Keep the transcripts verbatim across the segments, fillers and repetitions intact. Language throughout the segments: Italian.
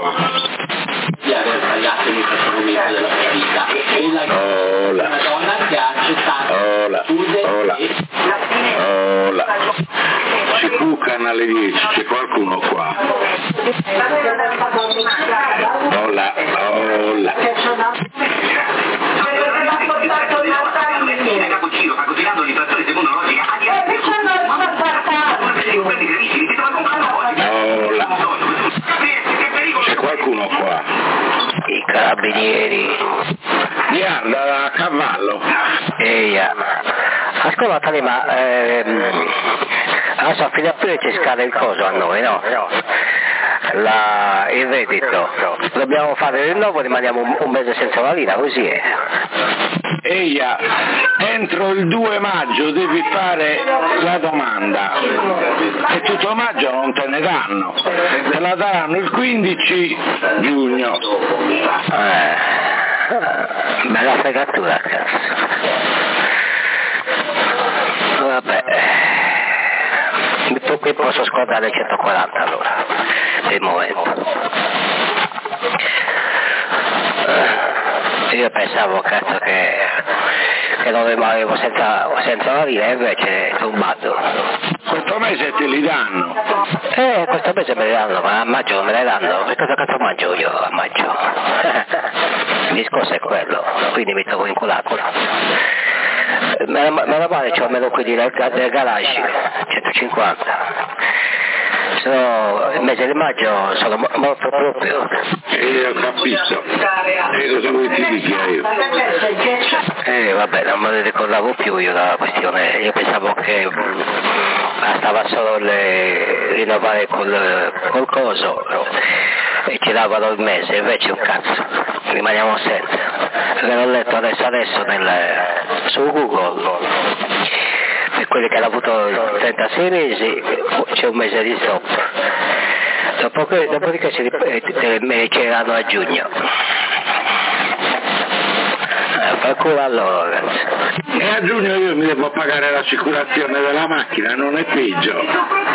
qua. Di aver sbagliato in questo momento della sua vita e la Ola. una donna che ha accettato Ola. Ola. Ola. Si cuccano alle dieci, c'è qualcuno qua. Ola. Ola. Cappuccino fa considerando l'inflazione secondo la logica Ola. C'è qualcuno qua. I carabinieri. Guarda, a cavallo. Eia. Ascolta, ma ehm, adesso a fine aprile ci scade il coso a noi, no? La, il reddito. Dobbiamo fare il rinnovo, rimaniamo un, un mese senza la lira, così è. Eia, entro il due maggio devi fare la domanda e tutto maggio non te ne danno, te la daranno il quindici giugno. Eh, bella fregatura, cazzo. Vabbè, qui posso scordare il centoquaranta allora, per il momento. Io pensavo, cazzo, che, che non rimanevo senza, senza la lira, invece è tombato. Questo mese te li danno. Eh, questo mese me li danno, ma a maggio non me le danno. Che cosa cazzo mangio io a maggio? Il discorso è quello, quindi mi trovo inculato. Meno male c'ho almeno quelli del, del garage, centocinquanta. Sono, il mese di maggio sono morto proprio. E ho capito. E cosa vuoi ti dica io? Eh vabbè, non me ne ricordavo più io la questione, io pensavo che bastava solo le, rinnovare col, col coso e ci davano il mese, invece un cazzo, rimaniamo senza. Perché l'ho letto adesso adesso nel, su Google, per quelli che hanno avuto trentasei mesi c'è un mese di stop, dopodiché, dopodiché si riceveranno a giugno. Eh, per culo allora, ragazzi. E a giugno io mi devo pagare l'assicurazione della macchina, non è peggio.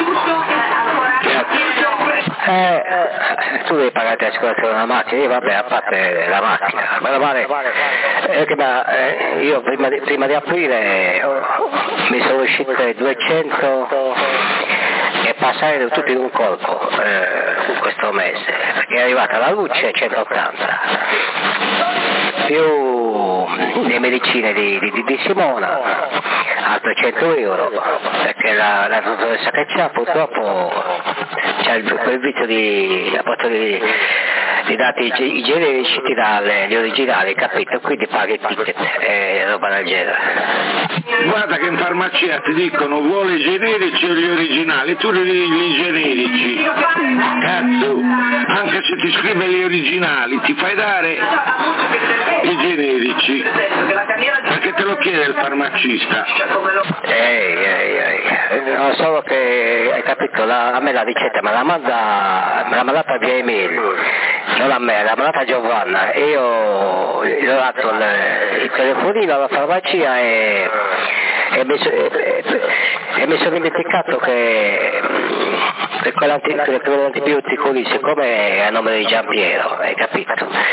Eh, tu devi pagare l'assicurazione della macchina, io vabbè, a parte la macchina, meno male, eh, che, ma, eh, io prima di, prima di aprile oh, mi sono uscite duecento e passare tutti in un colpo eh, questo mese, perché è arrivata la luce centottanta, più le medicine di, di, di Simona a trecento euro, perché la, la dottoressa che c'ha purtroppo c'ha il, quel vizio di, appunto di, di dati i generici, ti dà le, gli originali, capito? Quindi paghi il ticket e roba del genere. Guarda che in farmacia ti dicono vuole i generici o gli originali, tu li gli generici, cazzo, anche se ti scrive gli originali ti fai dare i generici, perché te lo chiede il farmacista. Ehi, ehi, ehi, non solo che, hai capito, la, a me la ricetta me la manda, me l'ha mandata via email, non a me, l'ha mandata a Giovanna, e io gli ho dato il, il telefonino alla farmacia e, e, mi, e, e mi sono dimenticato che, che quell'antibiotico lì, siccome è a nome di Giampiero, hai capito?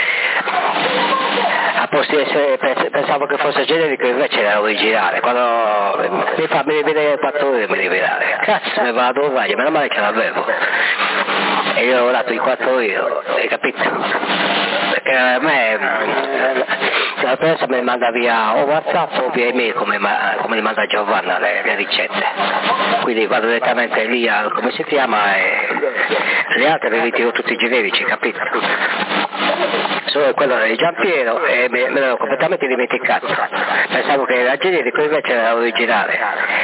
A posto di essere, pensavo che fosse generico, invece era originale. Quando mi fa mi vedere quattro ore mi rivelare, cazzo, mi vado a vaglio, meno male che l'avevo. E io ho dato i quattro euro, hai capito? Perché a me la presa mi manda via o WhatsApp o via email come, come li manda Giovanna le, le ricette. Quindi vado direttamente lì a come si chiama e le altre le ritiro tutti i generici, capito? Solo quello di Giampiero e me, me l'ho completamente dimenticato. Pensavo che era generico, invece era originale.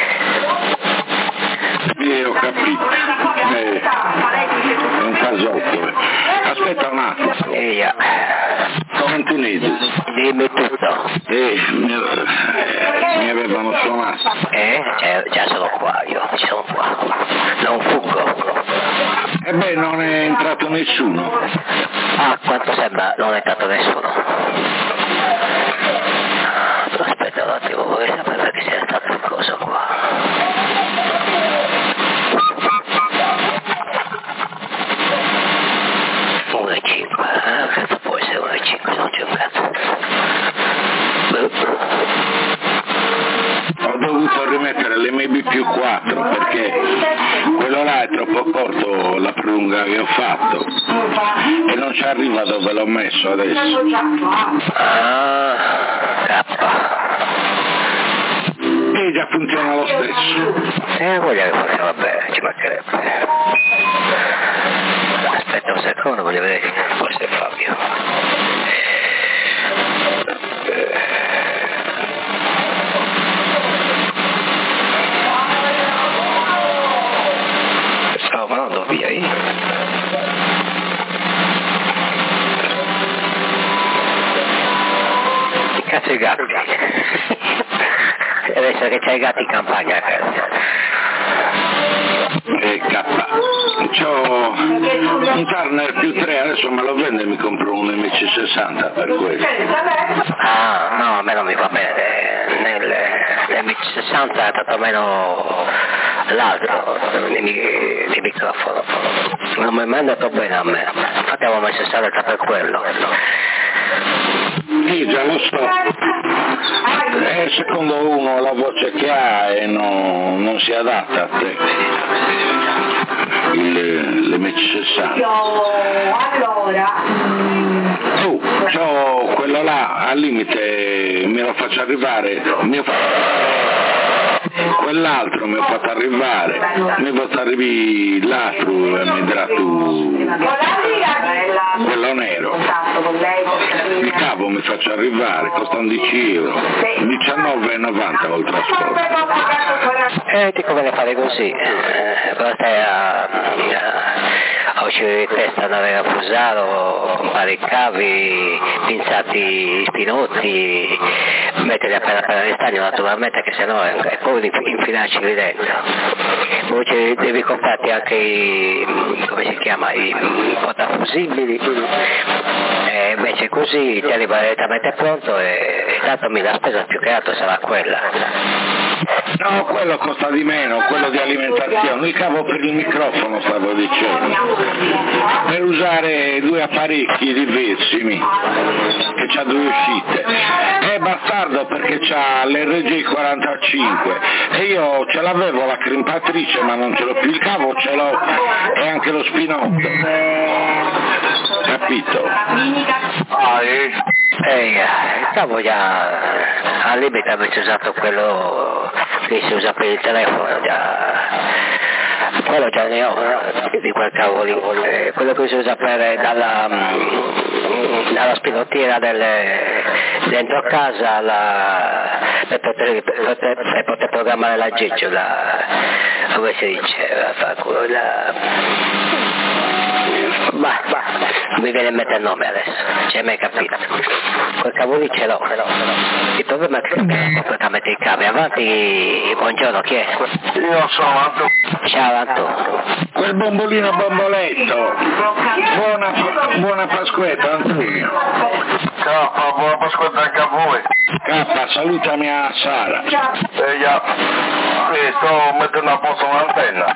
Io ho capito. Eh, è un casotto. Aspetta un attimo. Eia. Antonese. Dimmi tutto. Eh, mi, eh, mi avevano suonato. Eh? Cioè, già sono qua, io ci sono qua. Non fuggo. E beh, non è entrato nessuno. Ah, quanto sembra non è entrato nessuno. Aspetta un attimo, vorrei sapere che sia stato il coso qua. B più quattro, perché quello là è troppo corto, la prolunga che ho fatto e non ci arriva dove l'ho messo adesso. Ah, K. E già funziona lo stesso. Eh, voglio che funziona bene, ci mancherebbe. Aspetta un secondo, voglio vedere, forse è Fabio. Stavo parlando via io. Che cazzo i gatti? Deve essere che c'hai i gatti in campagna a casa. E K. C'ho un Turner più tre, adesso me lo vende e mi compro un M C sessanta per questo. Ah, no, a me non mi va bene. Nel, nel M C sessanta è tanto meno l'altro di microfono. Non mi è mai andato bene a me. Infatti avevo messo saletta per quello. Sì, già lo so. Eh, secondo uno la voce che ha e non, non si adatta a te. L'M C sessanta. Allora. Tu, c'ho quello là, al limite me lo faccio arrivare, mi ho quell'altro mi ho fatto arrivare, mi fatto arrivare l'altro e mi darà tu quello nero. Il cavo mi faccio arrivare, costa undici euro, diciannove e novanta col trasporto. Eh, ti conviene fare così, eh, però stai a, a, a uscire di testa, andare a Fusaro, comprare i cavi, pinzati spinotti, metterli appena appena di stagno naturalmente, che sennò è, è poi infilarci lì dentro. Poi ci devi comprarti anche i, come si chiama, i portafusibili, e invece così ti arriva direttamente pronto e tanto mi la spesa più che altro sarà quella. No, quello costa di meno, quello di alimentazione, il cavo per il microfono stavo dicendo, per usare due apparecchi diversimi, che c'ha due uscite. È bastardo perché c'ha l'R G quarantacinque e io ce l'avevo la crimpatrice ma non ce l'ho più, il cavo ce l'ho e anche lo spinotto, capito? Ah, eh. Ehi, il cavo già al limite avete usato quello che si usa per il telefono, già quello già ne ho di quel cavo lì, eh, quello che si usa per dalla, dalla spinottiera delle, dentro casa alla, per, poter, per, poter, per poter programmare la Gigio, la, come si dice, la, la, ma, ma non mi viene in mente il nome adesso, ci hai mai capito? Quel cavo lì ce l'ho, il problema è che cambiamo completamente i cavi. Avanti, buongiorno, chi è? Io sono Anto. Ciao Anto. Quel bombolino bomboletto, buona, buona Pasquetta Antonio. Ciao, buona Pasquetta anche a voi. K, salutami a Sara. Eh, già, eh, sto mettendo a posto un'antenna.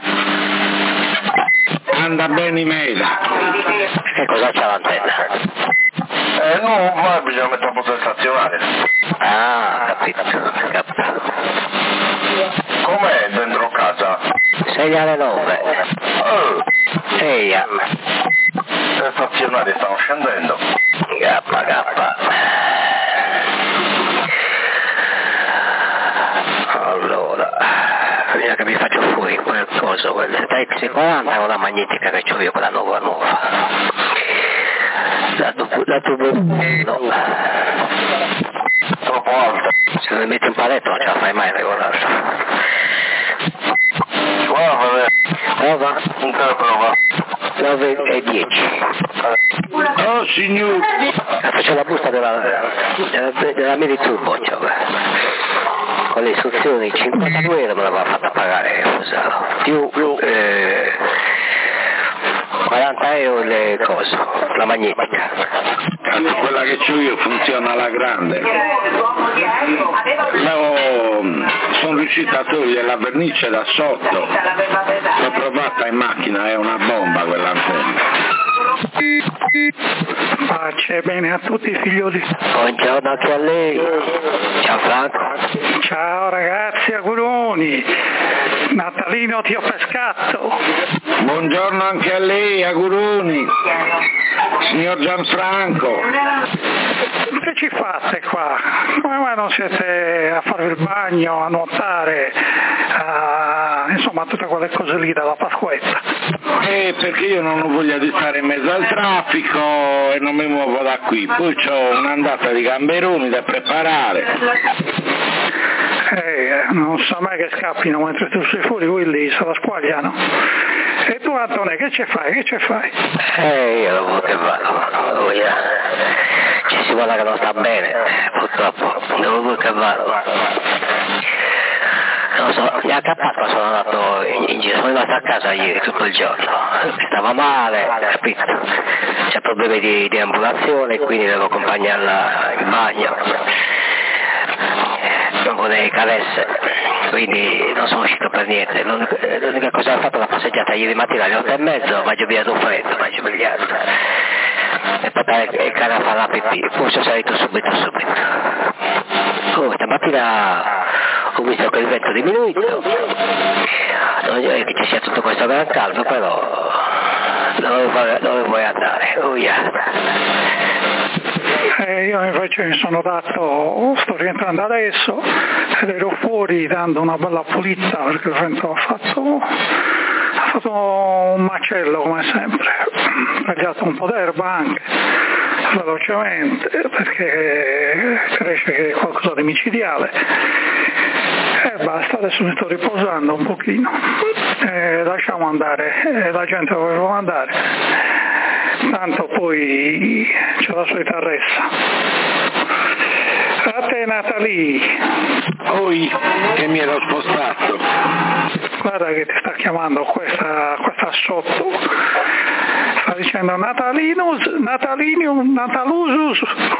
Anda bene in mela. Che cosa c'ha l'antenna? Eh, no, ma bisogna mettere a posto il stazionario. Ah, capito, capito. Com'è dentro casa? Segnale nove. Oh, Ehi, le stazionarie stanno scendendo. Kappa, kappa. Allora, bisogna che mi faccio fuori quel coso, quella X quaranta con la magnetica che c'ho io, quella nuova nuova. La tubo, la tubo, no. Troppo alta. Se mi metti un paletto non ce la fai mai a regolarlo. Guarda, vabbè. Prova? Non te la prova. nove e dieci. Oh signor! Faccio la busta della, della, della Mini Turbo, cioè, con le istruzioni, cinquantadue euro me l'aveva fatta pagare Fusaro, più eh, quaranta euro le cose, la magnetica. Cazzo, quella che c'ho io funziona alla grande. No, sono riuscito a togliere la vernice da sotto, l'ho provata in macchina, è una bomba quell'antenna. Pace, bene a tutti i figlioli. Buongiorno anche a lei. Ciao Franco. Ciao ragazzi, auguroni. Natalino ti ho pescato. Buongiorno anche a lei, auguroni. Signor Gianfranco. Che ci fate qua? Come mai non siete a fare il bagno, a nuotare, a... insomma tutte quelle cose lì dalla Pasquetta? Eh, perché io non ho voglia di stare in mezzo al traffico e non mi muovo da qui. Poi ho un'andata di gamberoni da preparare. Eh, non so mai che scappino mentre tu sei fuori, quelli se la squagliano. E tu Antone, che ci fai? Che ci fai? Eh, io dopo che vado, oh, yeah. Ci si guarda che non sta bene, purtroppo, devo che vado. Non so, gli accappato sono andato in, in giro, sono rimasto a casa ieri tutto il giorno, stava male, capito? C'è problemi di, di ambulazione, quindi devo accompagnarla in bagno. Non vorrei cadesse, quindi non sono uscito per niente. L'unica, l'unica cosa che ho fatto è la passeggiata ieri mattina alle otto e mezzo, mangio via d'un freddo, mangio miliardo. E poi il cane a fare la pipì, poi sono salito subito subito. Oh, stamattina ho visto che il vento è diminuito, non è che ci sia tutto questo gran caldo, però dove vuoi, dove vuoi andare? Oh, yeah. Eh, io invece mi sono dato, sto rientrando adesso ed ero fuori dando una bella pulizia perché il vento ha fatto, ha fatto un macello come sempre, ho tagliato un po' d'erba anche velocemente perché cresce che è qualcosa di micidiale e basta, adesso mi sto riposando un pochino, eh, lasciamo andare eh, la gente dove vuole andare, tanto poi c'è la solita ressa. A te Natalie. Oi, che mi ero spostato. Guarda che ti sta chiamando questa, questa sotto. Sta dicendo Natalinus, Natalinium, Natalusus.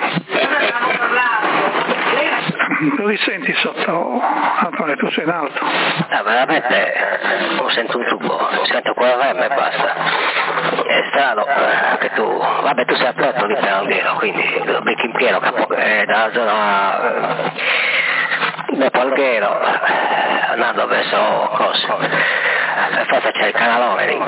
Tu li senti sotto, Antonio, tu sei in alto. Ah, veramente non sento un tubo, sento quella verme e basta. È strano che tu, vabbè tu sei aperto lì per Alghero, quindi lo becchi in pieno capo, eh, dalla zona eh, dopo Alghero, andando verso Cosso, e forse c'è il canalone lì.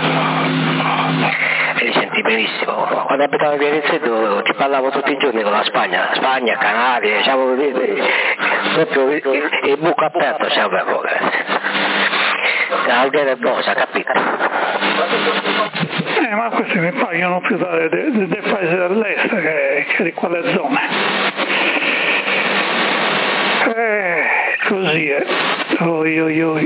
E li senti benissimo. Quando abitavo a Via Rizzetto ti parlavo tutti i giorni con la Spagna, Spagna, Canarie, diciamo, proprio il buco aperto c'avevo. Alghero e Bosa, capito? Eh, ma questi mi paiono più dei, dei, dei paesi dell'est che, che di quelle zone. Eh, così è. Oi, oi, oi.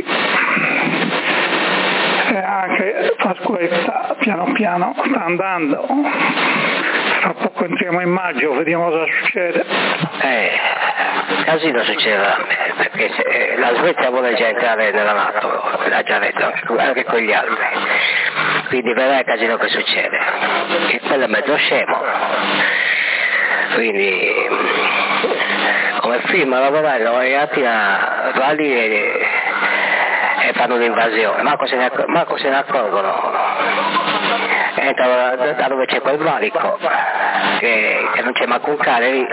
E anche Pasquetta piano piano sta andando, tra poco entriamo in maggio, vediamo cosa succede. Eh, casino succederà a me, perché se la Svezia vuole già entrare nella NATO, l'ha già detto, anche con gli altri, quindi verrà il casino che succede, che quello è mezzo scemo, quindi come film lavoreranno e a va lì e e fanno un'invasione, Marco se ne, acc- Marco se ne accorgono, entrano da, da dove c'è quel valico, che, che non c'è manco un cane lì,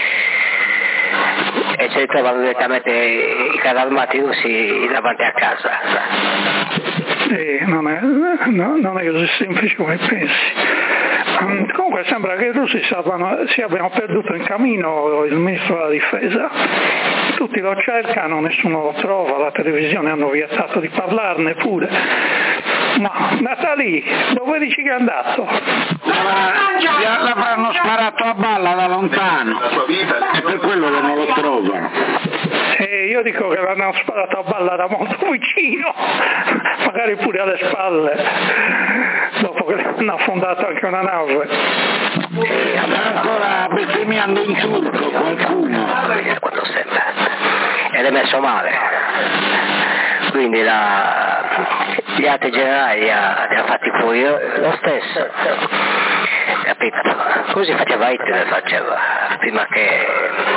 e si ritrovano direttamente i carri armati russi davanti a casa. Sì, non è, no, non è così semplice come pensi. Comunque sembra che i russi si abbiano perduto in cammino il ministro della difesa, tutti lo cercano, nessuno lo trova, la televisione hanno vietato di parlarne pure. Ma Natalie, dove dici che è andato? La, l'avranno sparato a balla da lontano, è per quello che non lo trovano. E io dico che l'hanno sparato a balla da molto vicino, magari pure alle spalle, dopo che hanno affondato anche una nave. Sta ancora bestemmiando in turco qualcuno. Quando sembra. Ed è messo male. Quindi la, gli altri generali li ha, li ha fatti fuori lo stesso. Capito? Così faceva Hitler, faceva, prima che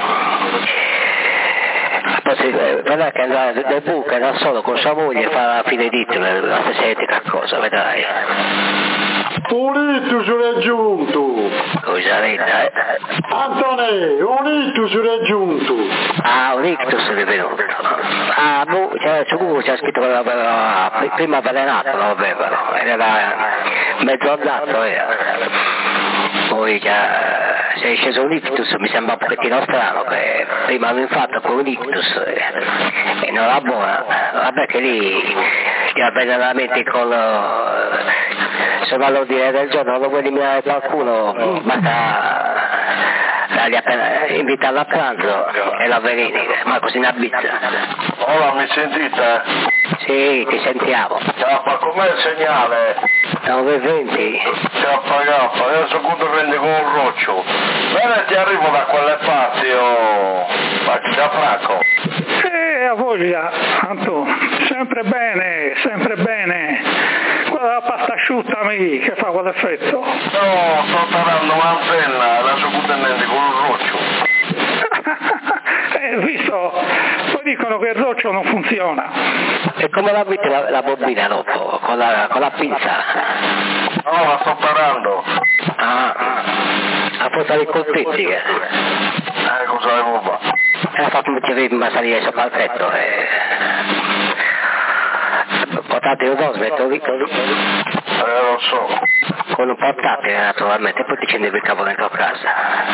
vedrai che andare del bunker da solo con sua moglie fa la fine di Hitler, la stessa identica cosa, vedrai. Un ictus raggiunto. Cosa veda, eh? Antonè, un ictus raggiunto. Ah, un ictus è venuto. Ah, boh, c'era su c'è scritto che l'aveva prima avvelenato, lo avevano, era mezzo andato, era. Poi già se è sceso un ictus mi sembra un pochettino strano, che prima avevo fatto con un ictus e, e non era buona. Vabbè che lì gli avvelenamenti con sono all'ordine del giorno, non vuoi eliminare qualcuno, basta dargli appena, invitarlo a pranzo e l'avveleni, ma così una bizza. Ora mi sentite? Sì, ti sentiamo. Ma com'è il segnale? nove e venti. K K, adesso quando prendi con un roccio. Bene, ti arrivo da quelle parti, oh, ma da Franco. Eh, a voglia, Anto, sempre bene, sempre bene. Quella la pasta asciutta mi che fa quell'effetto. No, sto tarando un'antenna, adesso quando prendi con un roccio. Eh, visto, poi dicono che il roccio non funziona. E come la metti la, la bobina dopo? Con la, con la pinza? No, la sto parando. Ah, a portare i colpetti. Eh, Eh, cosa devo fare? e ha fatto mettere salire sopra il tetto e... Portate un po', smetto lì. Eh, lo so. Con un portatile naturalmente, poi ti scendevi il capo dentro casa.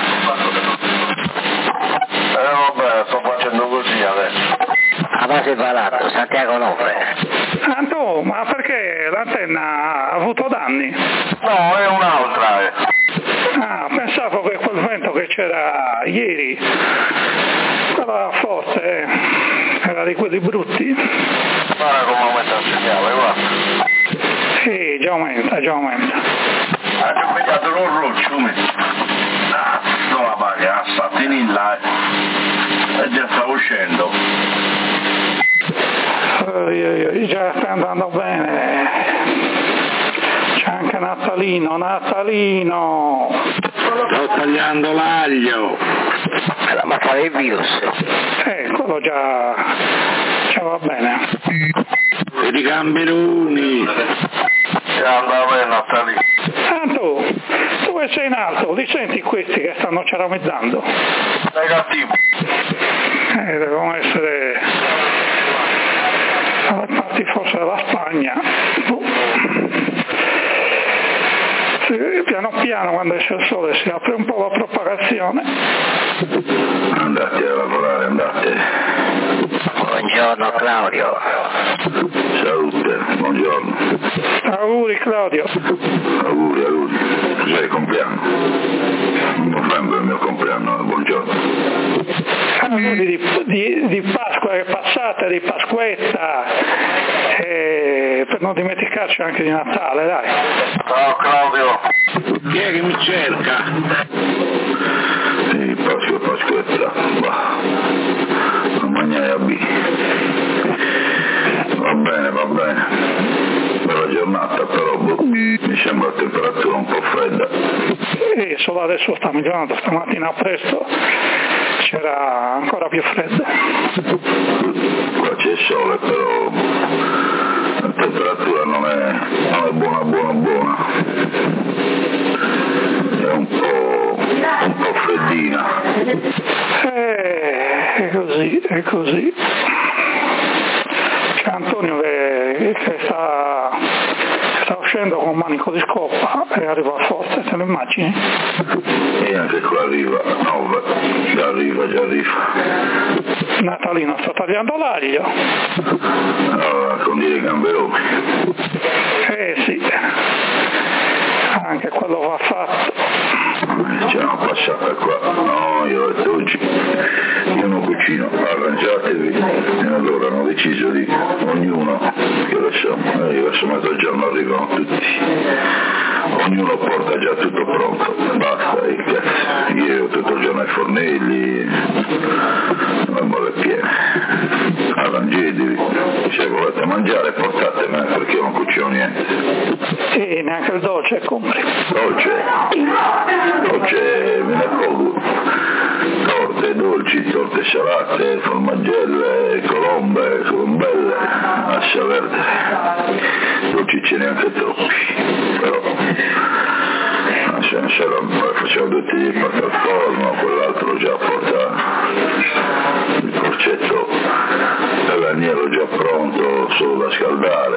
Eh, vabbè, sto facendo così adesso. A base barato, Santiago nove. Anto, ma perché l'antenna ha avuto danni? No, è un'altra, eh. Ah, pensavo che quel vento che c'era ieri, quella forte, eh, era di quelli brutti. Guarda come aumenta il segnale, guarda. Sì, già aumenta, già aumenta. Ha già pigliato un roccio, mi. Ah, no, la paglia, sta in là, e già sta uscendo. Uh, già sta andando bene. C'è anche Natalino, Natalino. Sto tagliando l'aglio. Per ammazzare il virus. Eh, quello già, già va bene. Per i gamberoni. Già andava bene, Natalino. Tanto, dove sei in alto? Li senti questi che stanno ceramizzando? Negativo. Eh, devono essere dalle parti forse della Spagna. Sì, piano piano quando esce il sole si apre un po' la propagazione. Andate a lavorare, andate. Buongiorno Claudio. Salute, buongiorno. Auguri Claudio. Auguri, auguri. Cos'è il compleanno? Novembre è il mio compleanno, buongiorno. Auguri di, di, di Pasqua che è passata, di Pasquetta, e per non dimenticarci anche di Natale, dai. Ciao Claudio. Chi è che mi cerca? Sì, Pasqua, Pasquetta. Bah. Non mangiare a B. Va bene, va bene. Bella giornata però, boh. Mi sembra la temperatura un po' fredda. E solo adesso sta migliorando, stamattina presto c'era ancora più freddo. Qua c'è il sole però la temperatura non è, non è buona buona buona. È un po', un po' freddina. Eh, è così, è così. C'è Antonio che, che sta, sta uscendo con un manico di scopa e arriva forte, te lo immagini? E anche qua arriva, nove, già arriva, già arriva. Natalino sta tagliando l'aglio. Allora, condire i gamberoni. Eh sì, anche quello va fatto. C'è una passata qua, no, io ho detto oggi io non cucino, arrangiatevi, e allora hanno deciso di ognuno, che adesso, eh, verso mezzogiorno arrivano tutti, ognuno porta già tutto pronto, basta, e cazzo, io tutto il giorno ai fornelli, le molle piene, arrangiatevi, se volete mangiare portatemi perché io non cucino niente. E neanche il dolce compri. Dolce, dolce me ne colgo, torte, dolci, dolci, torte salate, formaggelle, colombe, colombelle, lascia perdere. Dolci ce n'è anche troppi, però facciamo tutti gli patti al forno, quell'altro già porta il porcetto e l'agnello già pronto, solo da scaldare.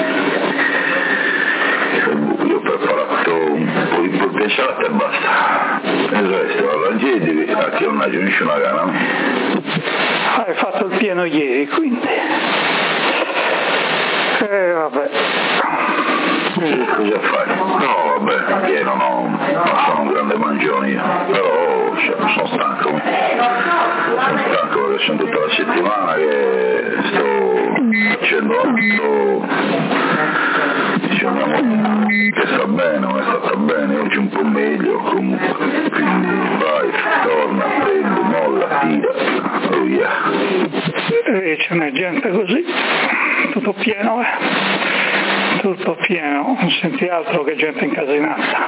Io ho preparato un po' di polpe salate e basta. Il resto arrangetevi, a chi non aggiunge una gana. Hai fatto il pieno ieri, quindi. Eh vabbè. Eh, cosa fai? No, vabbè, pieno no, non sono un grande mangione io, però sono stanco. Sono stanco perché sono tutta la settimana che sto facendo sto diciamo che sta bene, non è stata bene, oggi un po' meglio comunque, quindi vai, torna, prendi, molla, tira, via. E ce n'è gente così, tutto pieno, eh. Tutto pieno, non senti altro che gente incasinata.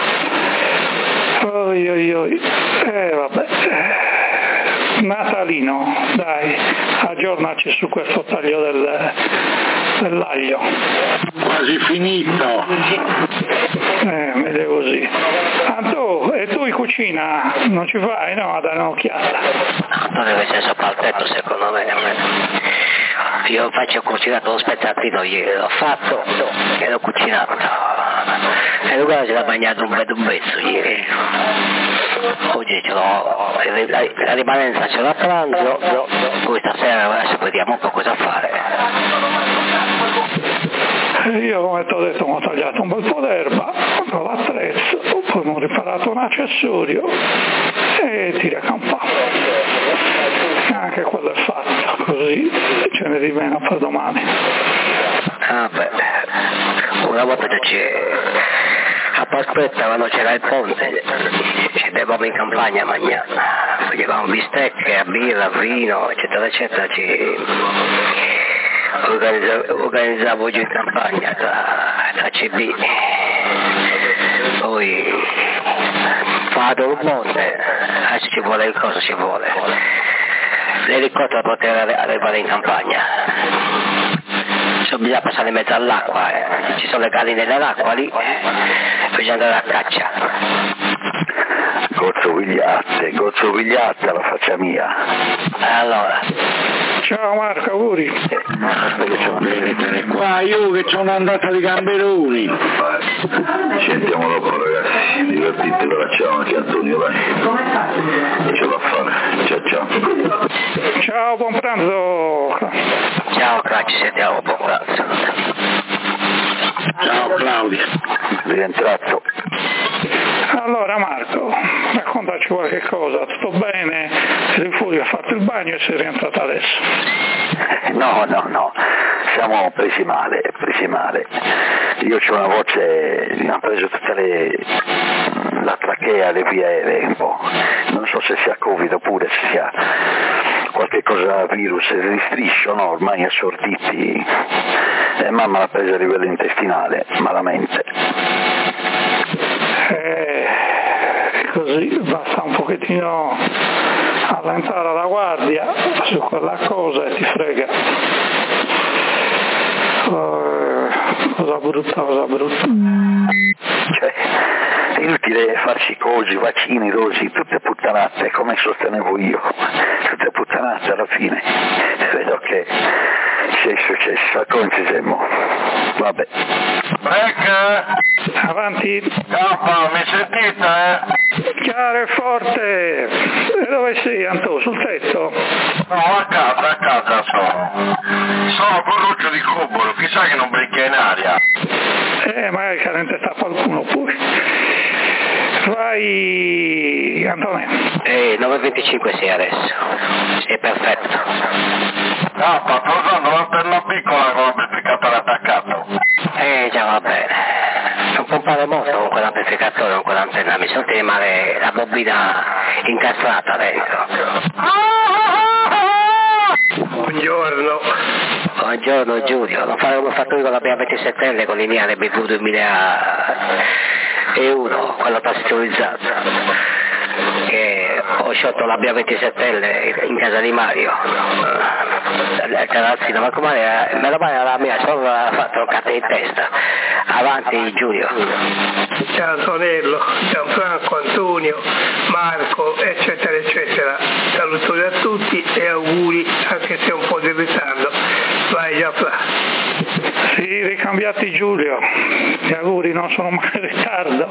Oi oi oi, eh vabbè. Natalino, dai, aggiornaci su questo taglio del, dell'aglio. Quasi finito. Eh, meglio così. Anto, e tu in cucina non ci fai, no, a dare un'occhiata? No, deve essere sopra il tetto secondo me. Io faccio cucinato lo spezzatino ieri, l'ho fatto e l'ho cucinato. E Luca ce l'ha mangiato un bel pezzo ieri. Oggi ce l'ho, la, la rimanenza ce l'ho a pranzo, poi stasera adesso vediamo un po' cosa fare. Io come ti ho detto mi ho tagliato un bel po' d'erba con l'attrezzo, poi mi ho riparato un accessorio e tira campano. Anche quello è fatto, così ce ne di meno per domani. Ah beh, una volta che c'è a Pasquetta quando c'era il ponte ci andavamo in campagna a mangiare, facevamo bistecche, a birra, vino, eccetera eccetera, ci organizzavo, organizzavo giù in campagna tra, tra C B, poi vado al ponte, adesso ci vuole il coso, ci vuole l'elicottero per poter arrivare in campagna. Bisogna passare in mezzo all'acqua, eh. Ci sono le galline nell'acqua lì, bisogna andare a caccia. Gozzo Vigliatte, Gozzo Vigliatte la faccia mia. Allora. Ciao Marco, auguri. Qua io che c'ho un'andata di gamberoni. Ci sentiamo dopo ragazzi, divertitevi, ciao anche Antonio, dai. Ce l'ho a fare, ciao ciao. Ciao, buon pranzo. Ciao, ci sentiamo, buon pranzo. Ciao Claudia. Rientrato. Allora Marco, raccontaci qualche cosa, tutto bene? Sei fuori, ha fatto il bagno e sei rientrato adesso? No, no, no, siamo presi male, presi male. Io ho una voce, mi hanno preso tutte le, la trachea, le vie aeree un po', non so se sia Covid oppure se sia qualche cosa virus di striscio, no, ormai assorditi, e mamma l'ha presa a livello intestinale, malamente. Eh, così basta un pochettino allentare la guardia su quella cosa e ti frega. Uh, cosa brutta, cosa brutta. Cioè, è inutile farci cosi, vaccini, dosi, tutte puttanate, come sostenevo io, tutte puttanate alla fine. Vedo che c'è successo, come ci siamo. Vabbè. Break! Avanti. Cappa, mi sentite? Eh? Chiaro e forte. E dove sei, Anto? Sul tetto? No, a casa, a casa sono. Sono con Lucio di Cobolo, chissà che non becca in aria. Eh, magari cadente sta qualcuno pure. Vai, Antonio. Eh, nove e venticinque sei adesso. È perfetto. Cappa, sto usando una lanterna piccola con l'amplificatore attaccato. Eh, già va bene. Non pompare molto con quell'amplificatore, con quell'antenna, mi sento di male la bobina incastrata dentro. Buongiorno. Buongiorno Giulio, non fare come ho fatto io con la B A ventisette L con lineare B V duemilauno, quello pastorizzato, che ho sciolto la B A ventisette L in casa di Mario, il terrazzino, ma come meno male la mia sorella ha fatto il carte in testa. Avanti Giulio. Ciao Antonello, Gianfranco, Antonio, Marco, eccetera eccetera. Salutoni a tutti e auguri, anche se un po' di ritardo. Vai Gianfranco. Sì, ricambiati Giulio, gli auguri non sono mai in ritardo.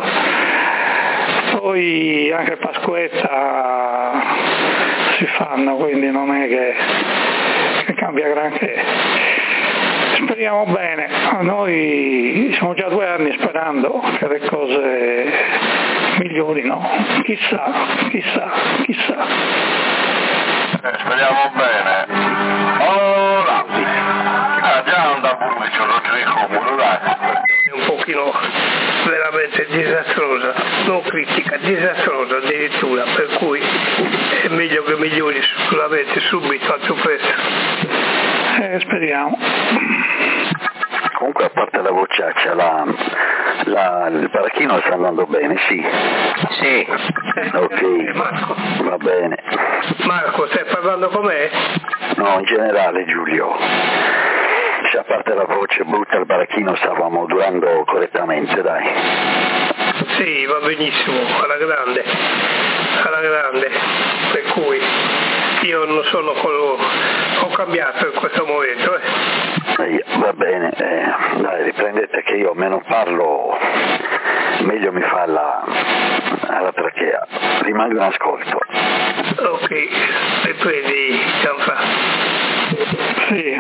Poi anche Pasquetta si fanno, quindi non è che, che cambia granché. Speriamo bene, noi siamo già due anni sperando che le cose migliorino, chissà, chissà, chissà. Eh, speriamo bene. Oh, Lampi. Ah, già anda pure, c'è lo tricomulo, dai. È un pochino veramente disastrosa, non critica, disastrosa addirittura, per cui è meglio che migliori sicuramente subito, al più presto. Eh, speriamo. Comunque a parte la vociaccia, la, la, il baracchino sta andando bene, sì? Sì. Ok, va bene. Marco, stai parlando con me? No, in generale Giulio. Se a parte la voce brutta il baracchino stavamo durando correttamente, dai. Sì, va benissimo, alla grande, alla grande, per cui io non sono quello, ho cambiato in questo momento. Eh. Eh, va bene, eh, dai, riprendete che io meno parlo, meglio mi fa la, la trachea. Rimango in ascolto. Ok, riprendi Gianfranco. Sì.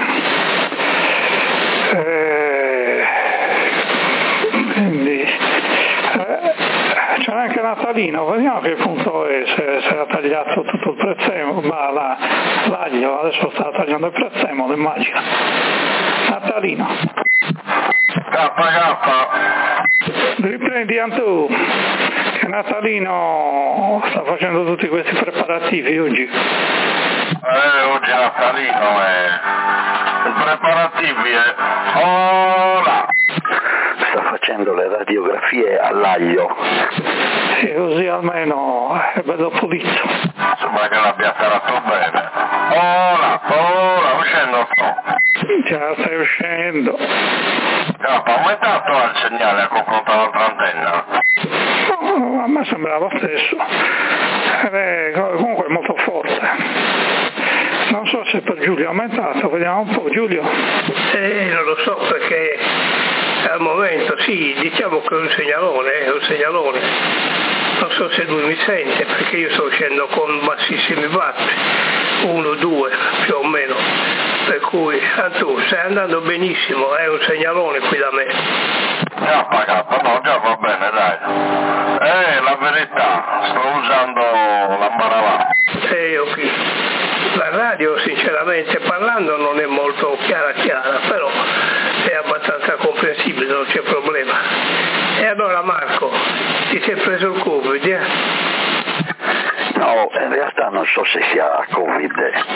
Eh, quindi eh, c'era anche Natalino, vediamo a che punto è, se, se ha tagliato tutto il prezzemolo, ma la, l'aglio adesso sta tagliando il prezzemolo, immagino. Natalino. K K. Riprendi Antù, che Natalino sta facendo tutti questi preparativi oggi. Eh, oggi Natalino è... i preparativi è... Ora! Sta facendo le radiografie all'aglio. Sì, così almeno è bello pulito. Insomma che l'abbia tarato bene. Ora, ora, uscendo qua. Già stai uscendo. Ha aumentato il segnale a confronto all'altra antenna? No, a me sembrava lo stesso. È, comunque è molto forte. Non so se per Giulio è aumentato, vediamo un po'. Giulio? Eh, non lo so perché al momento sì, diciamo che è un segnalone, è un segnalone. Non so se lui mi sente perché io sto uscendo con bassissimi watt, uno, due più o meno. Per cui tu stai andando benissimo, è un segnalone qui da me. Già pagato, no, già va bene, dai. Eh, la verità, sto usando l'ambaravà. Eh, ok. La radio sinceramente parlando non è molto chiara chiara, però è abbastanza comprensibile, non c'è problema. E allora Marco, ti sei preso il Covid, eh? No, in realtà non so se sia Covid.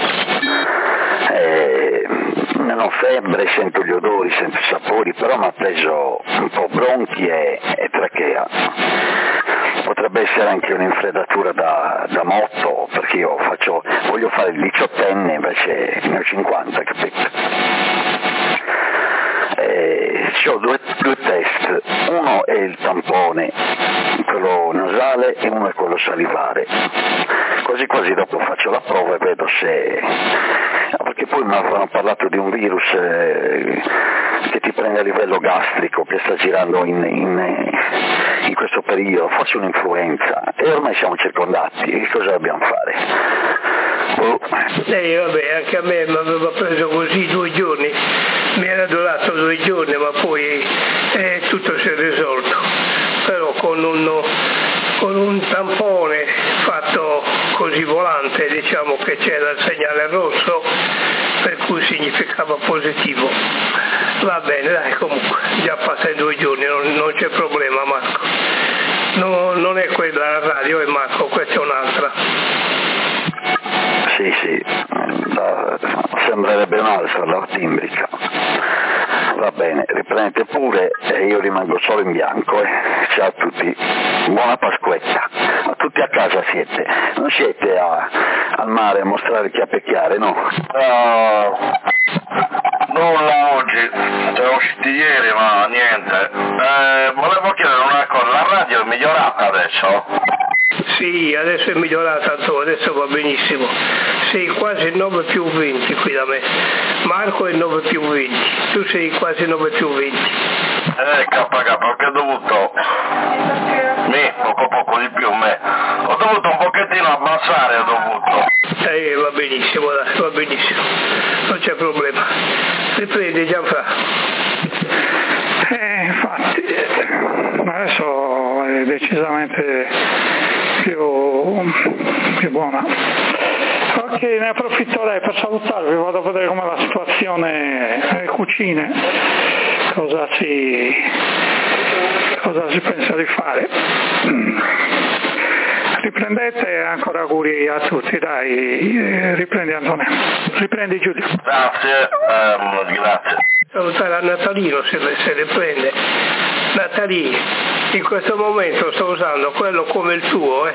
Eh, non ho febbre, sento gli odori, sento i sapori, però mi ha preso un po' bronchi e, e trachea. Potrebbe essere anche un'infreddatura da, da motto, perché io faccio, voglio fare il diciottenne, invece ne ho cinquanta, capito? Eh, ho due, due test, uno è il tampone, quello nasale, e uno è quello salivare. Quasi quasi dopo faccio la prova e vedo se... perché poi mi avevano parlato di un virus eh, che ti prende a livello gastrico, che sta girando in, in, in questo periodo, forse un'influenza, e ormai siamo circondati, che cosa dobbiamo fare? Oh. Eh, vabbè, anche a me mi aveva preso così due giorni, mi era durato due giorni, ma poi eh, tutto si è risolto, però con un, con un tampone fatto così volante, diciamo che c'era il segnale rosso, per cui significava positivo. Va bene, dai, comunque, già passati due giorni, non, non c'è problema Marco. No, non è quella la radio, è Marco, questa è un'altra. Sì, sì, da, sembrerebbe un'altra, la timbrica. Va bene, riprendete pure e io rimango solo in bianco. Eh. Ciao a tutti, buona Pasquetta. A tutti a casa cosa siete? Non siete a, al mare a mostrare chi a pecchiare, no? No, nulla oggi, siamo usciti ieri ma niente. Eh, volevo chiedere una cosa, la radio è migliorata adesso? Sì, adesso è migliorata, adesso va benissimo. Sei quasi nove più venti qui da me. Marco è nove più venti, tu sei quasi nove più venti. Eh, K K, perché ho dovuto, mi, poco poco di più, me, ho dovuto un pochettino abbassare, ho dovuto. Eh, va benissimo, dai, va benissimo, non c'è problema. Riprendi Gianfra. Eh, infatti, adesso è decisamente più, più buona. Ok, ne approfitto lei per salutarvi, vado a vedere com'è la situazione nelle cucine, cosa si, cosa si pensa di fare. Riprendete, ancora auguri a tutti, dai, riprendi Antonio, riprendi Giulio. Grazie, ehm, grazie. Salutare a Natalino se, se le prende. Natalino, in questo momento sto usando quello come il tuo, eh.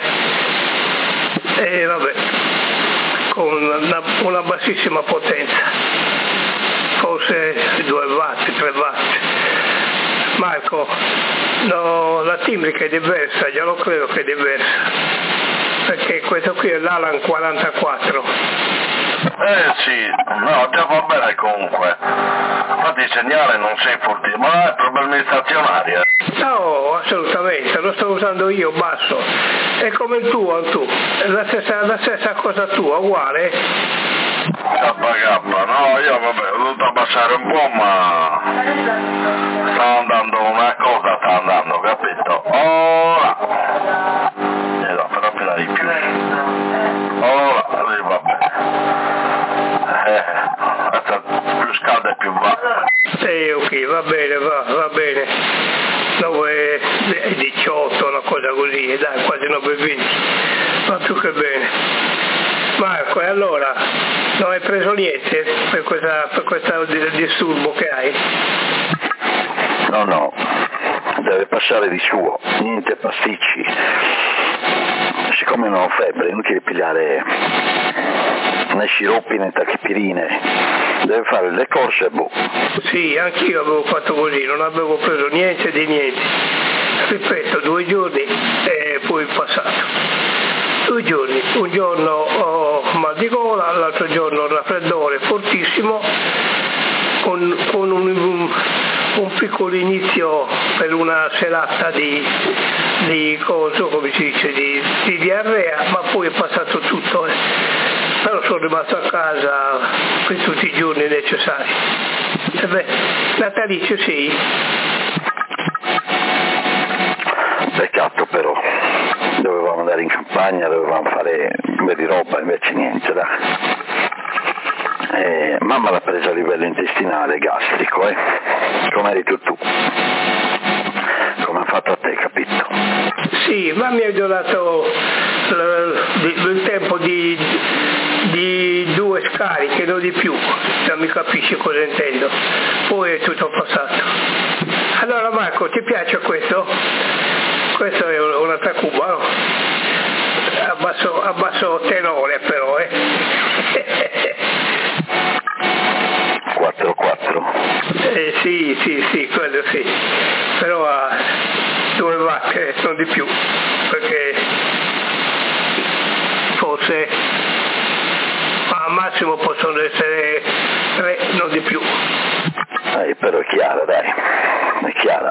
E vabbè, con una, una bassissima potenza, forse due watt, tre watt. Marco, no, la timbrica è diversa, già lo credo che è diversa, perché questo qui è l'Alan quarantaquattro. Eh sì, no, già va bene comunque. Infatti il segnale non sei fortissimo, ma è problemi stazionari. No, assolutamente, lo sto usando io basso. È come il tuo, tu. È la stessa, la stessa cosa tua, uguale. K K, no, io vabbè, ho dovuto abbassare un po', ma sta andando una cosa, sta andando, capito? Ora, e no, però appena di più. Ora, lì va bene. Eh, questa più scalda e più va. Eh, ok, va bene, va, va bene. nove e diciotto, una cosa così, dai, quasi nove e venti. Va più che bene. Marco, e allora, non hai preso niente per questa, per questo disturbo che hai? No, no, deve passare di suo, niente pasticci. Siccome non ho febbre, è inutile pigliare né sciroppi né tachipirine, deve fare le corse e boh. Sì, anch'io avevo fatto così, non avevo preso niente di niente. Ripeto, due giorni e poi passato. Due giorni, un giorno ho mal di gola, l'altro giorno raffreddore fortissimo, con, con un, un, un piccolo inizio per una serata di, di coso, come si dice, di, di diarrea, ma poi è passato tutto. Eh. Però sono rimasto a casa per tutti i giorni necessari. E beh, natalizio sì. Peccato però. Dovevamo andare in campagna, dovevamo fare un po' di roba, invece niente, dai. Eh, mamma l'ha presa a livello intestinale, gastrico, eh? Come hai detto tu. Come ha fatto a te, capito? Sì, ma mi ha donato il tempo di, di due scariche, non di più, non mi capisci cosa intendo. Poi è tutto passato. Allora Marco, ti piace questo? Questo è una tacuba, no? A basso, a basso tenore però, eh? quattro quattro. Eh, sì, sì, sì, quello sì. Però a due watt, eh, non di più, perché forse al massimo possono essere tre, non di più. Eh, però è chiara, dai, è chiara.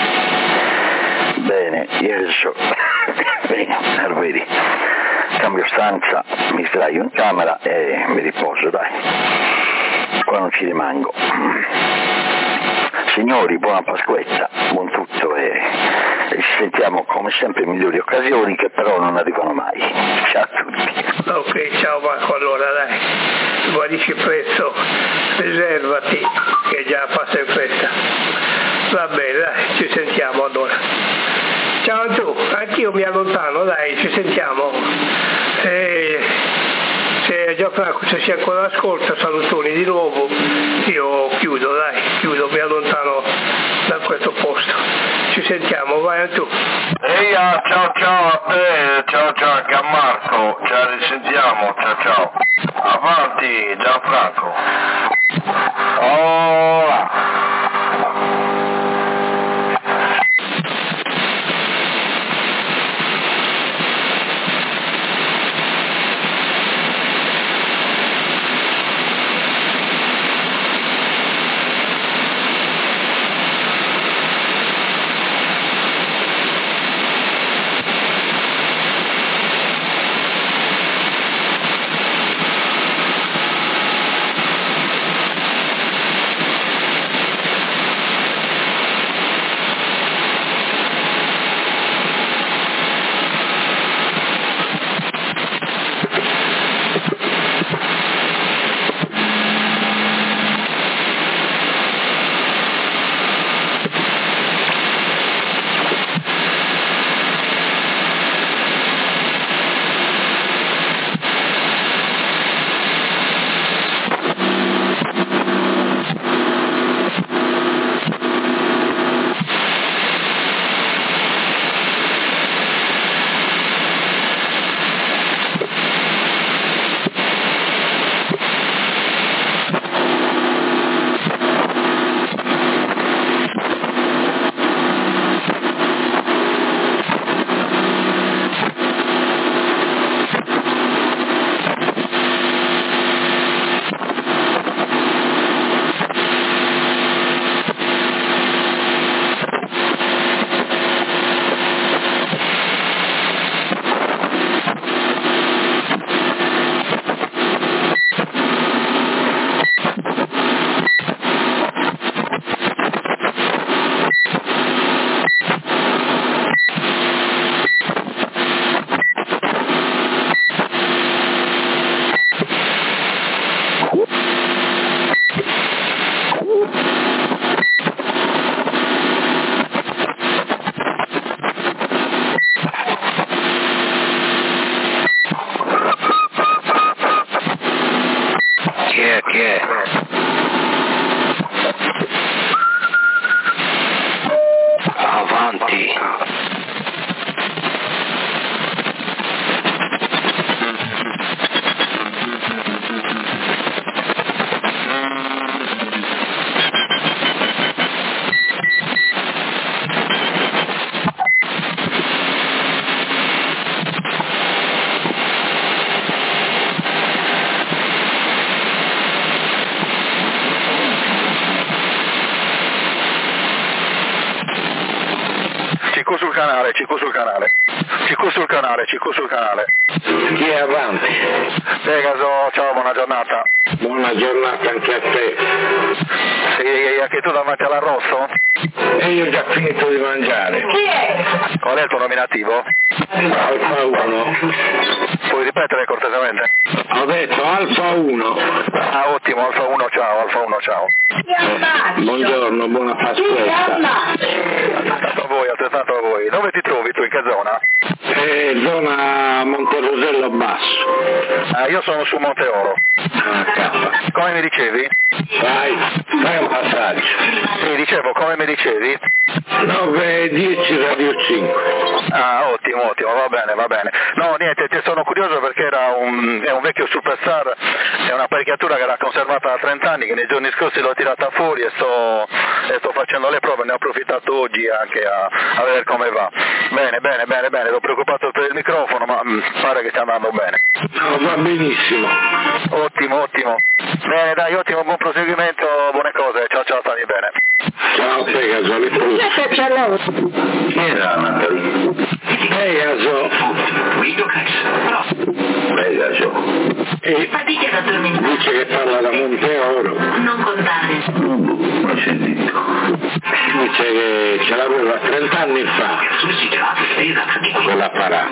Bene, io so. Bene, allora vedi, cambio stanza, mi sdraio in camera e mi riposo, dai. Qua non ci rimango. Signori, buona Pasquetta, buon tutto e, e ci sentiamo come sempre in migliori occasioni che però non arrivano mai. Ciao a tutti. Ok, ciao Marco, allora dai, guarisci presto, riservati che già passa in fretta. Va bene, dai, ci sentiamo allora. Ciao a tu, anch'io mi allontano, dai, ci sentiamo. E se Gianfranco se si ancora ascolta, salutoni di nuovo, io chiudo, dai, chiudo, mi allontano da questo posto. Ci sentiamo, vai a tu. Ehi, ciao ciao a te, ciao ciao. anche a Marco, ci risentiamo, ciao ciao. Avanti Gianfranco. Oh. C Q sul canale, C Q sul canale, C Q sul canale. Chi è avanti? Pegaso, ciao, buona giornata. Buona giornata anche a te. Sì, anche tu davanti all'arrosto? E io ho già finito di mangiare. Chi è? Qual è il tuo nominativo? Alfa uno. Puoi ripetere cortesemente? Ho detto Alfa uno. Ah, ottimo, Alfa uno, ciao, Alfa uno, ciao. Eh, buongiorno, buona Pasquetta. A voi, altrettanto a voi. Dove ti trovi tu, in che zona? Eh, zona Monterosello Basso. Ah, io sono su Monte Oro. Ah, cazzo. Come mi dicevi? Vai, fai un passaggio. Sì, dicevo, come mi dicevi? nove dieci Radio cinque. Ah, ottimo, ottimo, va bene, va bene. No, niente, ti sono curioso perché era un, è un vecchio Superstar, è un'apparecchiatura che era conservata da trenta anni, che nei giorni scorsi l'ho tirata fuori e sto, e sto facendo le prove, ne ho approfittato oggi anche a, a vedere come va. Bene, bene, bene, bene, ero preoccupato per il microfono, ma mh, pare che stia andando bene. No, va benissimo. Ottimo, ottimo. Bene, dai, ottimo, buon proseguimento, buone cose, ciao ciao, stammi bene. Ciao Pegaso, riposo. Chi era Natalie? Pegaso. Pegaso. E dice che parla da Monte Oro. Non contare. Non ho sentito. Dice che ce l'aveva trent'anni fa. Quell'apparato.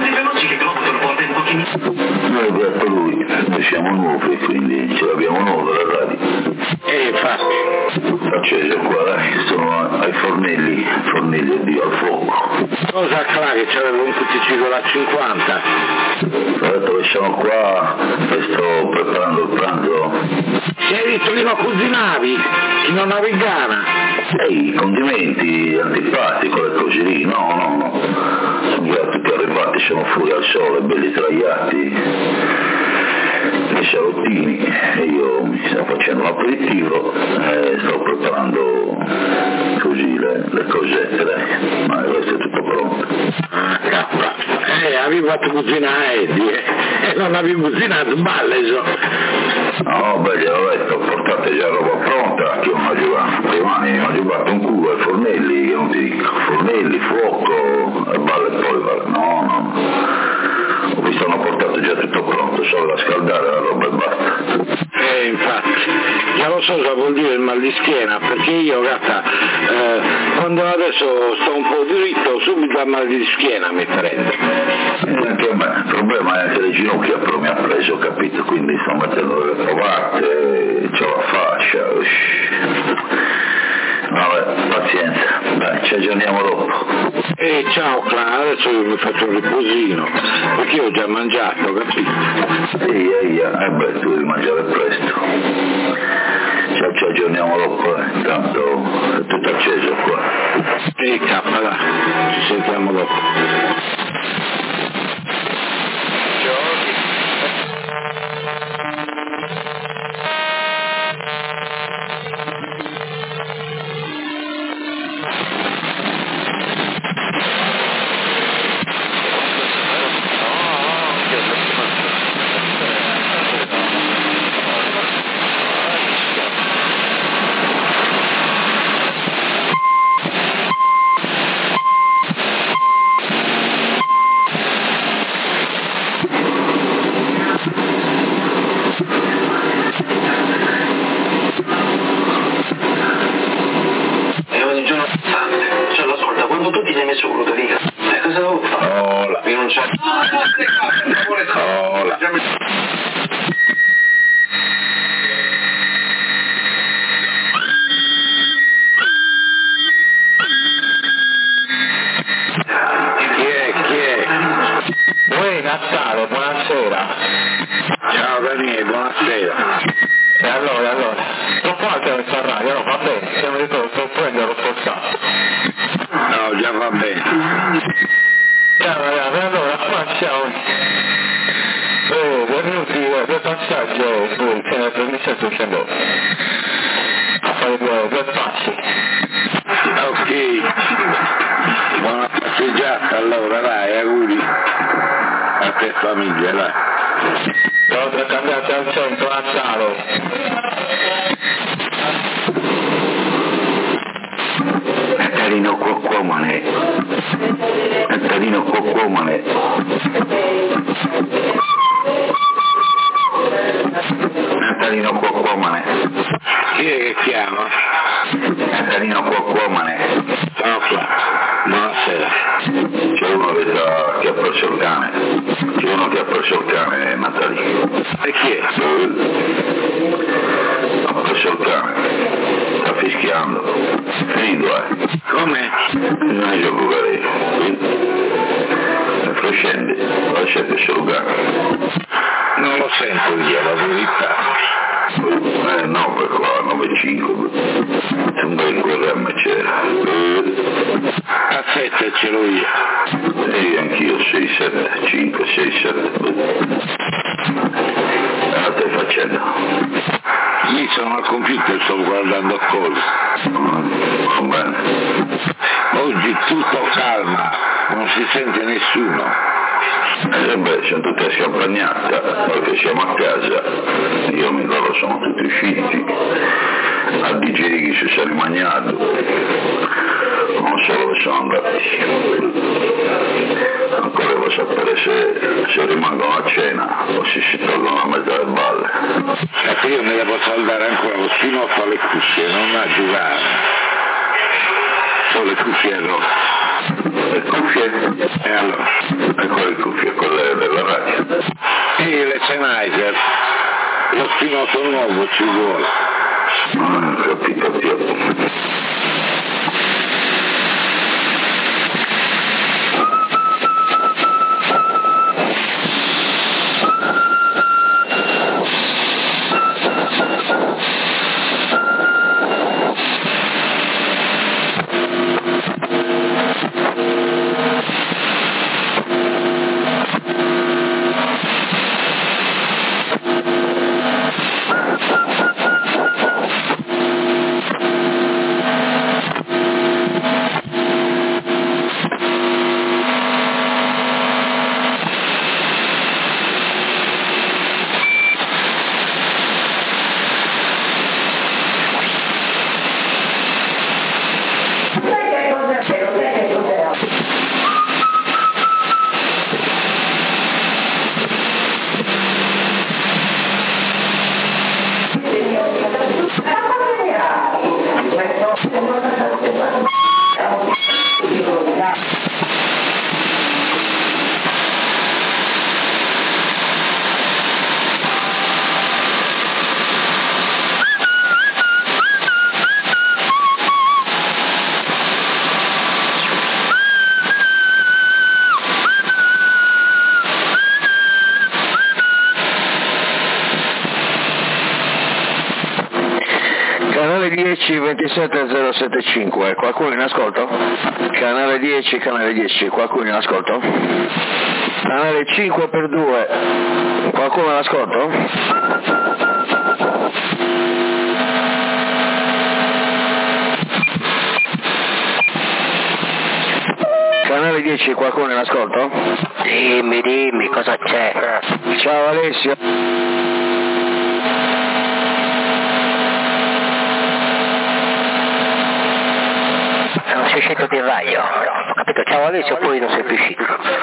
Noi ho detto lui, noi siamo nuovi, quindi ce l'abbiamo nuovo la radio. E infatti, acceso qua, dai, sono ai fornelli, fornelli oddio al fuoco. Cosa acclara che c'aveva un P T C con la cinquanta? Ho detto che siamo qua e sto preparando il pranzo. Si hai visto che lo cucinavi? Che non navigana? Ehi, i condimenti, antipasti, quelle cose lì, no, no, no. Sono già tutti arrivati infatti sono fuori al sole, belli sdraiati, nei salottini, e io mi sto facendo un aperitivo e sto preparando così le, le cosette, dai, ma il resto è tutto pronto. Ah, cappa, eh, avevo fatto cucinare Eddie, eh, e non avevo cucinato, balle so. No, beh, gliel'ho detto, portate già roba pronta, che io non ho giocato, prima ho giocato un culo ai fornelli, io non ti dico, fornelli, fuoco, e balle poi, balle. no, no. Mi sono portato già tutto pronto, solo da scaldare la roba e basta. Eh, infatti, già lo so cosa vuol dire il mal di schiena, perché io, gatta, eh, quando adesso sto un po' dritto, subito al mal di schiena mi prende. E anche a me, il problema è anche le ginocchia, però mi ha preso, capito? Quindi sto mettendo le provate, c'ho la fascia, ush. Vabbè, pazienza, dai, ci aggiorniamo dopo. E ciao Cla, adesso io mi faccio un riposino, perché io ho già mangiato, capito? Ehi, ehi, eh beh, tu devi mangiare presto. Ciao, ci aggiorniamo dopo, eh. Intanto è tutto acceso qua. E cappa, là, ci sentiamo dopo. Canale dieci ventisette zero settantacinque, qualcuno in ascolto? Canale dieci, canale dieci, qualcuno in ascolto? Canale cinque per due, qualcuno in ascolto? Canale dieci, qualcuno in ascolto? Dimmi, dimmi, cosa c'è? Ciao Alessio. Non sei uscito di raio, ho capito, ciao Alessio, poi non sei più uscito.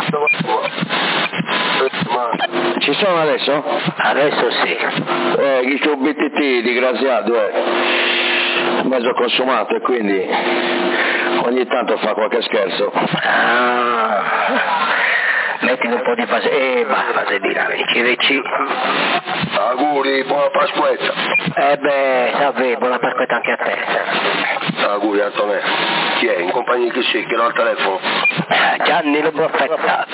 Ci sono adesso? Adesso sì. Eh, il tuo B T T disgraziato è mezzo consumato e quindi ogni tanto fa qualche scherzo. Ah, metti un po' di base, eh, ma vaselina, C V C. Auguri, buona Pasquetta. Eh beh, salve, buona Pasquetta anche a te. Auguri Antonello. Chi è? In compagnia di chi sei? Che non ha il telefono? Gianni lo Buffetta.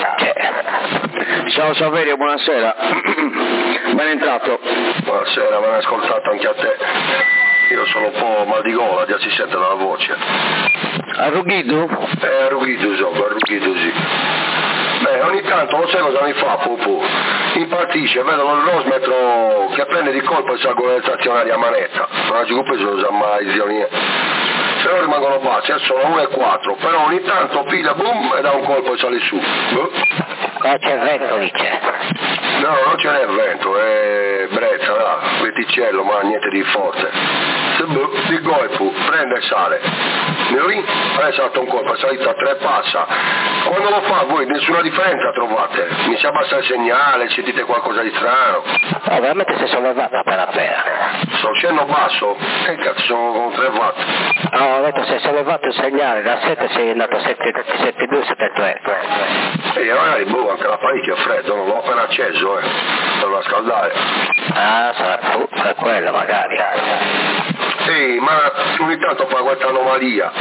Ciao Saverio, buonasera. Ben entrato. Buonasera, me ne hai ascoltato anche a te. Io sono un po' mal di gola, già si sente dalla voce. Arrughido? Eh, arrughido, so, arrughido sì. Beh, ogni tanto lo sai cosa mi fa, Pupu? Impazzisce, vedo l'orosmetro che prende di colpo il sagone stazionario a manetta. Non ha più preso, lo sa mai, zio niente. Se no rimangono bassi, sono uno e quattro, però ogni tanto piglia, boom, e dà un colpo e sale su. Qua c'è vento, dice. No, non ce n'è vento, è brezza, là, veticello, ma niente di forte. Se boh, di golpo, prende e sale. Lì, adesso ha fatto un colpo, è salito a tre, passa. Quando lo fa voi nessuna differenza trovate? Mi si abbassa il segnale, sentite qualcosa di strano? No, veramente si è sollevata appena appena. Sto scendo basso? Eh cazzo, sono tre watt. No, ho detto si è sollevato il segnale, da sette sei andato a sette due, sette tre. E magari, boh, anche la parete è freddo, non l'ho appena acceso, eh, per la scaldare. Ah, sarà per quello magari. Sì, ma ogni tanto fa questa anomalia.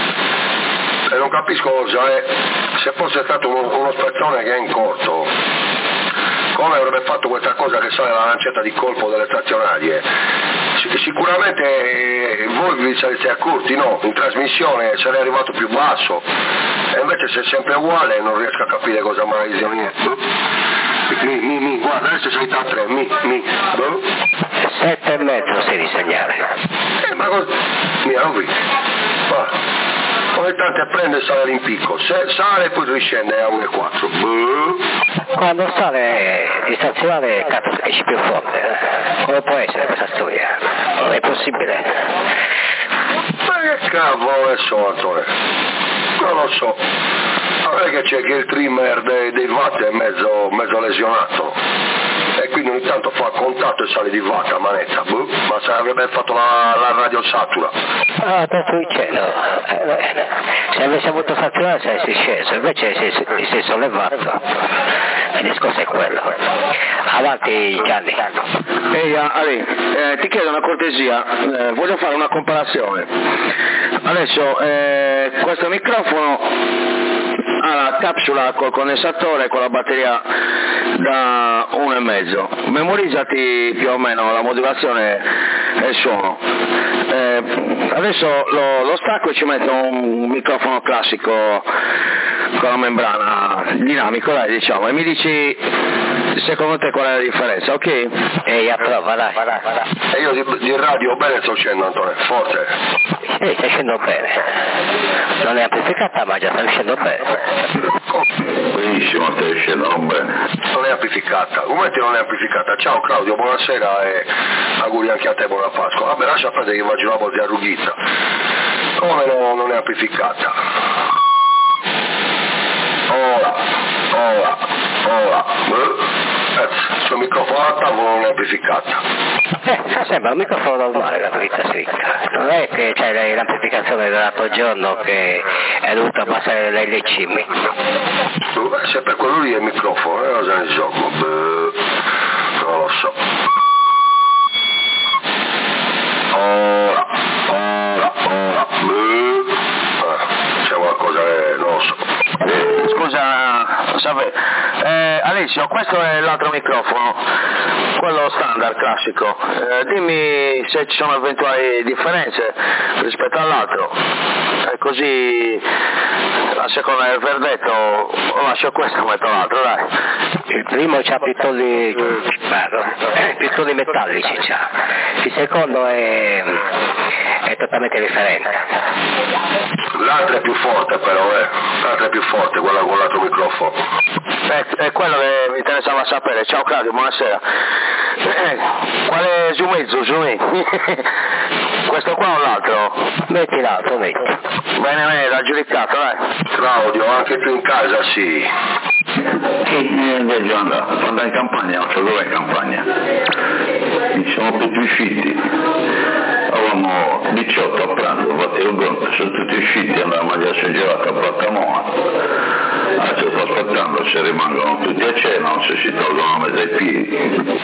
E non capisco cosa è. Se fosse stato uno, uno spezzone che è in corto, come avrebbe fatto questa cosa che sale la lancetta di colpo delle stazionarie? Sicuramente eh, voi vi sarete accorti, no? In trasmissione se ne è arrivato più basso, e invece se è sempre uguale non riesco a capire cosa mai sia niente. Mi, mi, mi, guarda, adesso sei a tre, mi, mi, boh. Sette e mezzo si di segnale. Eh, ma cosa? Mi auguri. Va. Ogni tanto prende e sale all'impicco, se sale e poi riscende a uno e quattro. Boh. Quando sale di stazionare cazzo esce più forte. Come può essere questa storia? Non è possibile. Ma che cavolo ne so, Antonio? Non lo so. Non è che c'è che il trimmer dei, dei watt è mezzo, mezzo lesionato. E quindi ogni tanto fa contatto e sale di watt a manetta. Boh. Ma se avrebbe fatto la, la radiosatura. Ah, tanto il cielo. Eh, se avessi avuto stazionare saresti sceso, invece si, si, si è sollevato. Il discorso è quello. Avanti Gianni. Ehi Ali, eh, ti chiedo una cortesia, eh, voglio fare una comparazione. Adesso eh, questo microfono ha la capsula col condensatore con la batteria da uno e mezzo. Memorizzati più o meno la modulazione e il suono. Eh, adesso lo, lo stacco e ci metto un microfono classico con la membrana dinamico, dai, diciamo, e mi dici secondo te qual è la differenza, ok? Ehi, a prova, dai. E io di, di radio bene sto scendendo, Antonio, forte. Sì, stai scendendo bene. Non è amplificata, ma già stai uscendo bene. Benissimo, stai scendendo bene. Non è amplificata, come ti non è amplificata? Ciao Claudio, buonasera e auguri anche a te, buona Pasqua. Vabbè, lascia perdere che immaginavo di arrughita. Come no, non è amplificata? Ora, ora, ora. Il suo microfono a tavola non è amplificata. Eh, sembra un microfono normale la dritta dritta. Non è che c'è l'amplificazione dell'altro giorno che è dovuta abbassare le L C M. Beh, se per quello lì è il microfono, è cosa ne gioco? Beh, non lo so. Ora, ora, ora. Beh, eh, c'è qualcosa che non lo so. Scusa, Saverio. Eh, Alessio, questo è l'altro microfono. quello standard classico. Eh, dimmi se ci sono eventuali differenze rispetto all'altro, e così a seconda del verdetto o lascio questo o metto l'altro, dai. Il primo c'ha pistoli, pistoli metallici, c'ha. Il secondo è, è totalmente differente. L'altro è più forte però, eh. L'altro è più forte, quella con l'altro microfono. Eh, è quello che mi interessava sapere. Ciao Claudio, buonasera. Eh, quale Zumizu, Zumi? Questo qua o l'altro? Metti l'altro, metti. Bene, bene, l'ha giudicato, dai. Claudio, anche tu in casa sì. Sì, devo andare, andare in campagna, non so dove in campagna. Mi sono tutti usciti. Avevamo diciotto a pranzo, fate un conto, sono tutti usciti, andavamo a mangiare gelato a Plattamoa. Adesso sto aspettando se rimangono tutti a cena o se si tolgono a mezzo ai piedi.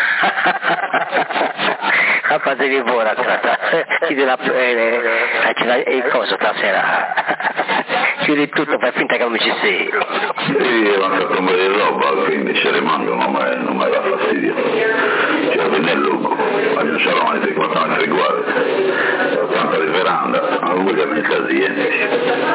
A parte di buona tratta, chiudi la, eh, eh, il coso stasera, chiudi tutto, fai finta che non ci sei. Sì, ho fatto un po' di roba, quindi se rimangono non me, non me dà fastidio. Cioè, nel luogo, ma non sarò mai cinquanta metri quadri, ottanta di veranda, non voglio nei casienti.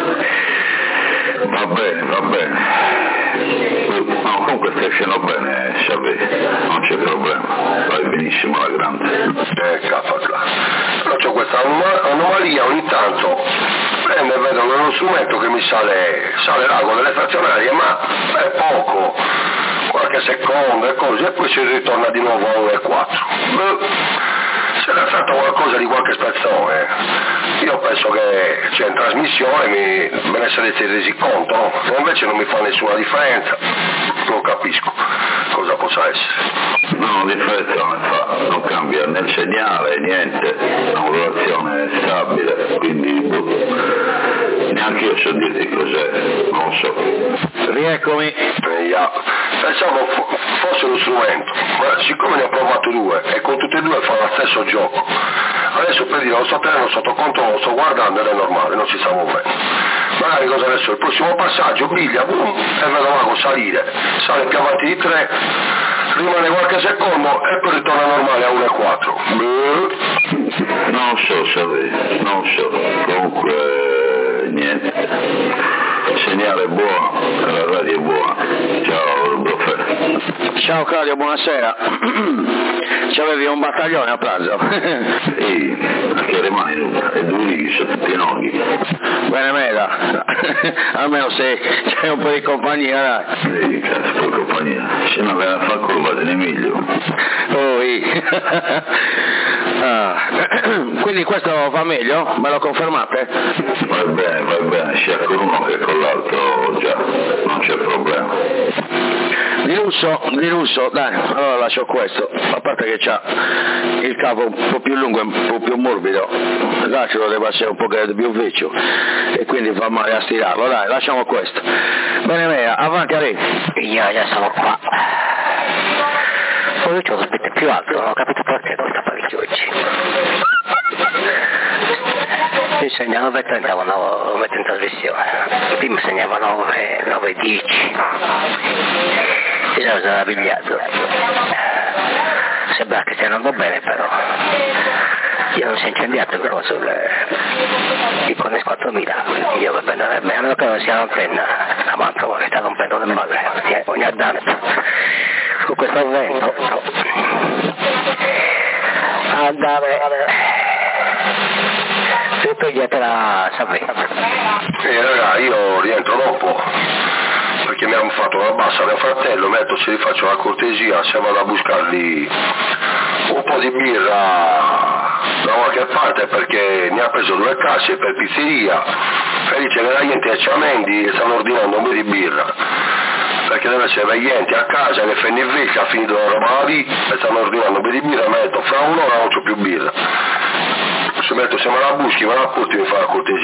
Va bene, va bene. No, comunque stai uscendo bene, Xavi, non c'è problema, vai benissimo alla grande. Eh, caffa, però c'ho questa anomalia ogni tanto, prendo e vedo uno strumento che mi sale, sale l'ago nelle frazionarie, ma è poco, qualche secondo e così, e poi si ritorna di nuovo a uno e quattro. C'era stato qualcosa di qualche spezzone, io penso che c'è in trasmissione, mi, me ne sarete resi conto, no? E invece non mi fa nessuna differenza, non capisco cosa possa essere. No, differenza non fa, non cambia né il segnale, niente, la modulazione è stabile, quindi boh, neanche io so dirti cos'è, non lo so. Rieccomi. Yeah. Pensavo fo- fosse uno strumento, ma siccome ne ho provato due e con tutti e due fa lo stesso gioco, adesso per dire lo sto tenendo sotto controllo, lo sto guardando ed è normale, non si sta muovendo. Magari cosa adesso? Il prossimo passaggio, biglia, boom, e vedo l'ago salire, sale più avanti di tre, rimane qualche secondo e poi ritorna normale a uno e quattro. Non so, Xavi, non so, comunque niente. Il segnale è buono, la radio è buona. Ciao Brofer. Ciao Claudio, buonasera. C'avevi un battaglione a pranzo? Sì, anche le mani nude, e due righi su tutti i noghi. Bene mega, almeno se c'è un po' di compagnia, dai. Sì, cazzo, poi compagnia. Se non viene a far curva te ne meglio. Oh, ah. Quindi questo va meglio? Me lo confermate? Va bene, va bene, sia con uno che con l'altro già, non c'è problema. Di lusso, di lusso, dai, allora lascio questo, a parte che c'ha il capo un po' più lungo e un po' più morbido, l'altro deve essere un po' più vecchio e quindi fa male a stirarlo, dai, lasciamo questo. Bene, Mea, avanti a lei. Io già sono qua. Poi c'ho l'aspetto più alto, non ho capito perché questa parecchio oggi. Mi segna nove e trenta quando lo metto in trasmissione, prima segnava nove e dieci, si già sarà pigliato. Sembra che stia andando bene però, io non si è incendiato però sulle icone quattromila, quindi io va bene, a meno che non sia un'antenna, la mantova che sta rompendo le balle, ogni tanto, con questo vento, no. Andare... Se toglietela, sapete. Eh raga, io rientro dopo, perché mi hanno fatto una bassa mio fratello, mi ha detto se gli faccio la cortesia, se vado a buscargli un po' di birra da qualche parte, perché ne ha preso due casse per pizzeria, felice che la gente a Ciamendi e stanno ordinando un po' di birra, perché deve essere veglienti a casa che Fenivecchia ha finito la roba lì e stanno ordinando un po' di birra, mi ha detto fra un'ora non c'ho più birra. Se metto se me la buschi, me la porti, mi fa la cortesia.